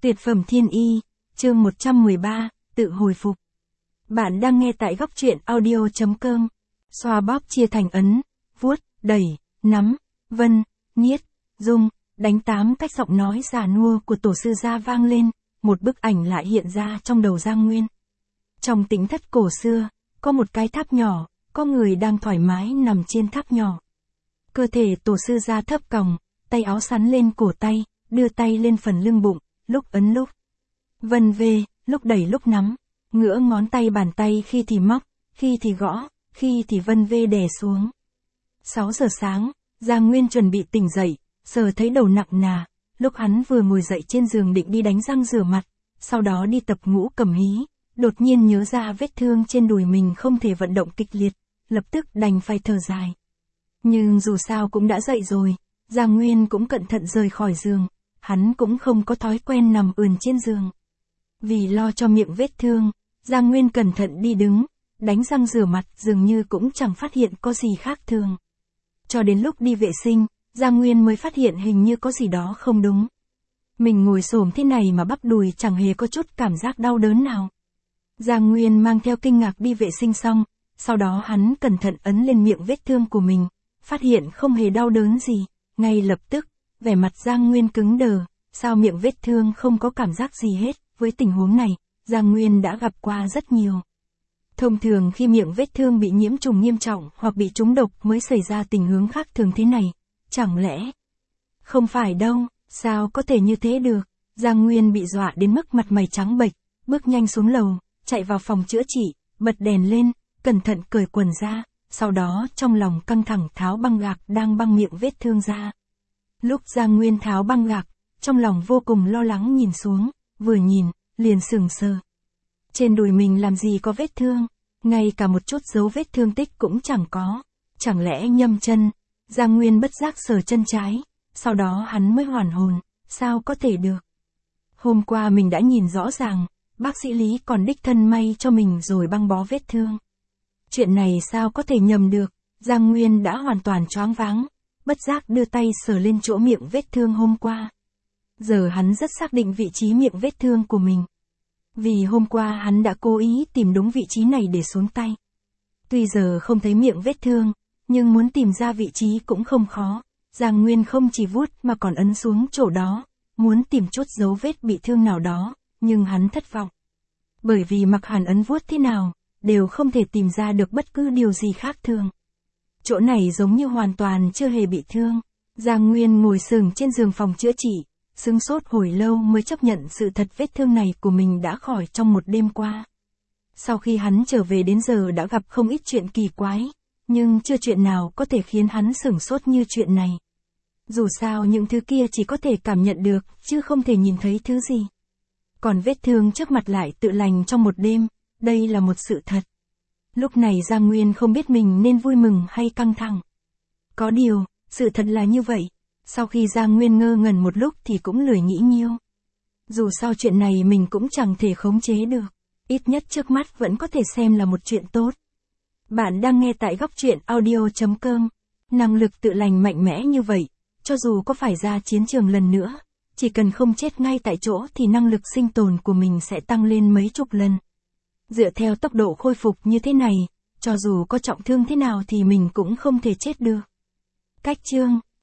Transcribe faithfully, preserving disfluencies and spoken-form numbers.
Tuyệt phẩm thiên y, chương một trăm mười ba, tự hồi phục. Bạn đang nghe tại góc truyện audio.com. Xoa bóp chia thành ấn, vuốt, đẩy, nắm, vân, niết, dung, đánh tám cách giọng nói già nua của tổ sư gia vang lên, một bức ảnh lại hiện ra trong đầu Giang Nguyên. Trong tĩnh thất cổ xưa, có một cái tháp nhỏ, có người đang thoải mái nằm trên tháp nhỏ. Cơ thể tổ sư gia thấp còng, tay áo sắn lên cổ tay, đưa tay lên phần lưng bụng, lúc ấn lúc vân về, lúc đẩy lúc nắm, ngửa ngón tay bàn tay khi thì móc, khi thì gõ, khi thì vân vê đè xuống. sáu giờ sáng, Giang Nguyên chuẩn bị tỉnh dậy, sờ thấy đầu nặng nà, lúc hắn vừa ngồi dậy trên giường định đi đánh răng rửa mặt, sau đó đi tập ngũ cầm hí, đột nhiên nhớ ra vết thương trên đùi mình không thể vận động kịch liệt, lập tức đành phải thở dài. Nhưng dù sao cũng đã dậy rồi, Giang Nguyên cũng cẩn thận rời khỏi giường, hắn cũng không có thói quen nằm ườn trên giường. Vì lo cho miệng vết thương, Giang Nguyên cẩn thận đi đứng, đánh răng rửa mặt dường như cũng chẳng phát hiện có gì khác thường. Cho đến lúc đi vệ sinh, Giang Nguyên mới phát hiện hình như có gì đó không đúng. Mình ngồi xổm thế này mà bắp đùi chẳng hề có chút cảm giác đau đớn nào. Giang Nguyên mang theo kinh ngạc đi vệ sinh xong, sau đó hắn cẩn thận ấn lên miệng vết thương của mình, phát hiện không hề đau đớn gì, ngay lập tức, vẻ mặt Giang Nguyên cứng đờ, sao miệng vết thương không có cảm giác gì hết, với tình huống này, Giang Nguyên đã gặp qua rất nhiều. Thông thường khi miệng vết thương bị nhiễm trùng nghiêm trọng hoặc bị trúng độc mới xảy ra tình huống khác thường thế này, chẳng lẽ? Không phải đâu, sao có thể như thế được? Giang Nguyên bị dọa đến mức mặt mày trắng bệch, bước nhanh xuống lầu, chạy vào phòng chữa trị, bật đèn lên, cẩn thận cởi quần ra, sau đó trong lòng căng thẳng tháo băng gạc đang băng miệng vết thương ra. Lúc Giang Nguyên tháo băng gạc, trong lòng vô cùng lo lắng nhìn xuống, vừa nhìn, liền sững sờ. Trên đùi mình làm gì có vết thương, ngay cả một chút dấu vết thương tích cũng chẳng có, chẳng lẽ nhâm chân? Giang Nguyên bất giác sờ chân trái, sau đó hắn mới hoàn hồn, sao có thể được? Hôm qua mình đã nhìn rõ ràng, bác sĩ Lý còn đích thân may cho mình rồi băng bó vết thương. Chuyện này sao có thể nhầm được? Giang Nguyên đã hoàn toàn choáng váng, bất giác đưa tay sờ lên chỗ miệng vết thương hôm qua. Giờ hắn rất xác định vị trí miệng vết thương của mình. Vì hôm qua hắn đã cố ý tìm đúng vị trí này để xuống tay. Tuy giờ không thấy miệng vết thương, nhưng muốn tìm ra vị trí cũng không khó. Giang Nguyên không chỉ vuốt mà còn ấn xuống chỗ đó, muốn tìm chút dấu vết bị thương nào đó, nhưng hắn thất vọng. Bởi vì mặc hắn ấn vuốt thế nào, đều không thể tìm ra được bất cứ điều gì khác thường. Chỗ này giống như hoàn toàn chưa hề bị thương. Giang Nguyên ngồi sừng trên giường phòng chữa trị, sững sốt hồi lâu mới chấp nhận sự thật vết thương này của mình đã khỏi trong một đêm qua. Sau khi hắn trở về đến giờ đã gặp không ít chuyện kỳ quái, nhưng chưa chuyện nào có thể khiến hắn sửng sốt như chuyện này. Dù sao những thứ kia chỉ có thể cảm nhận được, chứ không thể nhìn thấy thứ gì. Còn vết thương trước mặt lại tự lành trong một đêm, đây là một sự thật. Lúc này Giang Nguyên không biết mình nên vui mừng hay căng thẳng. Có điều, sự thật là như vậy. Sau khi Giang Nguyên ngơ ngẩn một lúc thì cũng lười nghĩ nhiều. Dù sao chuyện này mình cũng chẳng thể khống chế được. Ít nhất trước mắt vẫn có thể xem là một chuyện tốt. Bạn đang nghe tại góc truyện audio.com. Năng lực tự lành mạnh mẽ như vậy, cho dù có phải ra chiến trường lần nữa, chỉ cần không chết ngay tại chỗ thì năng lực sinh tồn của mình sẽ tăng lên mấy chục lần. Dựa theo tốc độ khôi phục như thế này, cho dù có trọng thương thế nào thì mình cũng không thể chết được. Cách chương